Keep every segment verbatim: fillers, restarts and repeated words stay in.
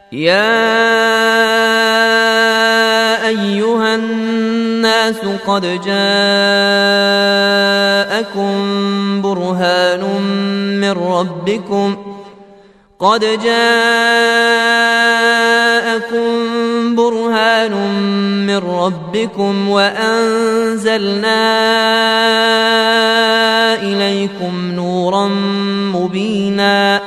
يا أيها الناس قد جاءكم برهان من ربكم قد جاءكم برهان من ربكم وأنزلنا إليكم نورا مبينا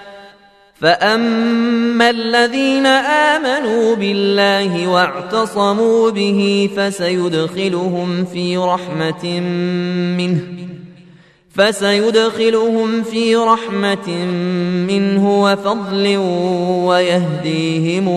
فأما الذين آمنوا بالله واعتصموا به فسيدخلهم في رحمة منه فسيدخلهم في رحمة منه وفضل ويهديهم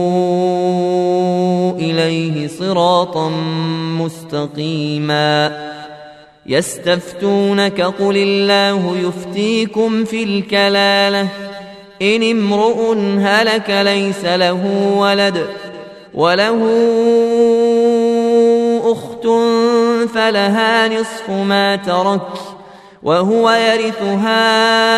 إليه صراطا مستقيما يستفتونك قل الله يفتيكم في الكلالة إن امرؤ هلك ليس له ولد وله أخت فلها نصف ما ترك وهو يرثها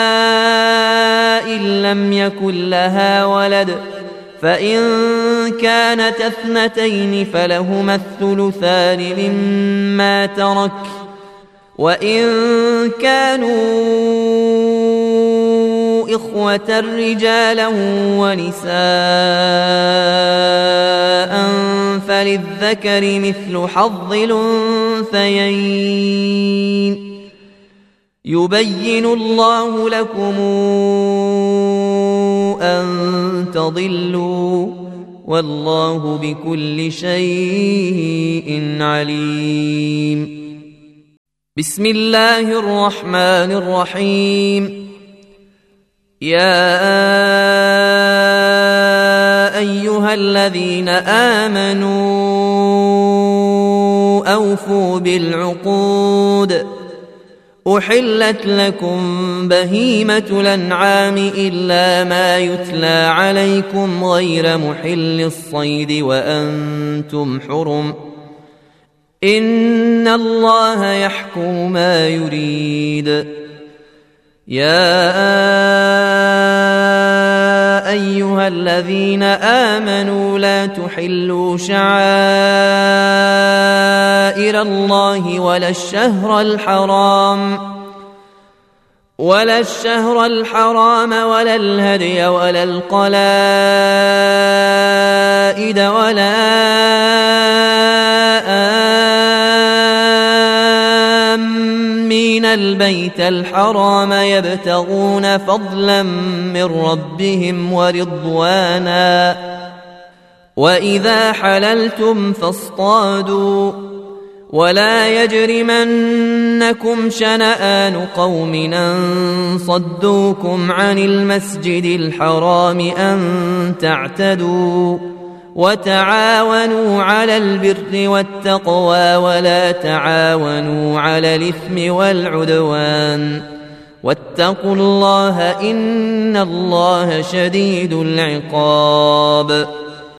إن لم يكن لها ولد فإن كانت اثنتين فلهما الثلثان مما ترك وإن كانوا إخوة رجالا ونساء فللذكر مثل حظ الأنثيين يبين الله لكم أن تضلوا والله بكل شيء عليم. بسم الله الرحمن الرحيم. يا أيها الذين آمنوا أوفوا بالعقود أحلت لكم بهيمة الأنعام إلا ما يتلى عليكم غير محل الصيد وأنتم حرم إن الله يحكم ما يريد. يا أيها الذين آمنوا لا تحلوا شعائر الله ولا الشهر الحرام ولا الشهر الحرام ولا الهدي ولا القلائد ولا آمين البيت الحرام يبتغون فضلا من ربهم ورضوانا وإذا حللتم فاصطادوا ولا يجرمنكم شنآن قوم أن صدوكم عن المسجد الحرام أن تعتدوا وتعاونوا على البر والتقوى ولا تعاونوا على الإثم والعدوان واتقوا الله إن الله شديد العقاب.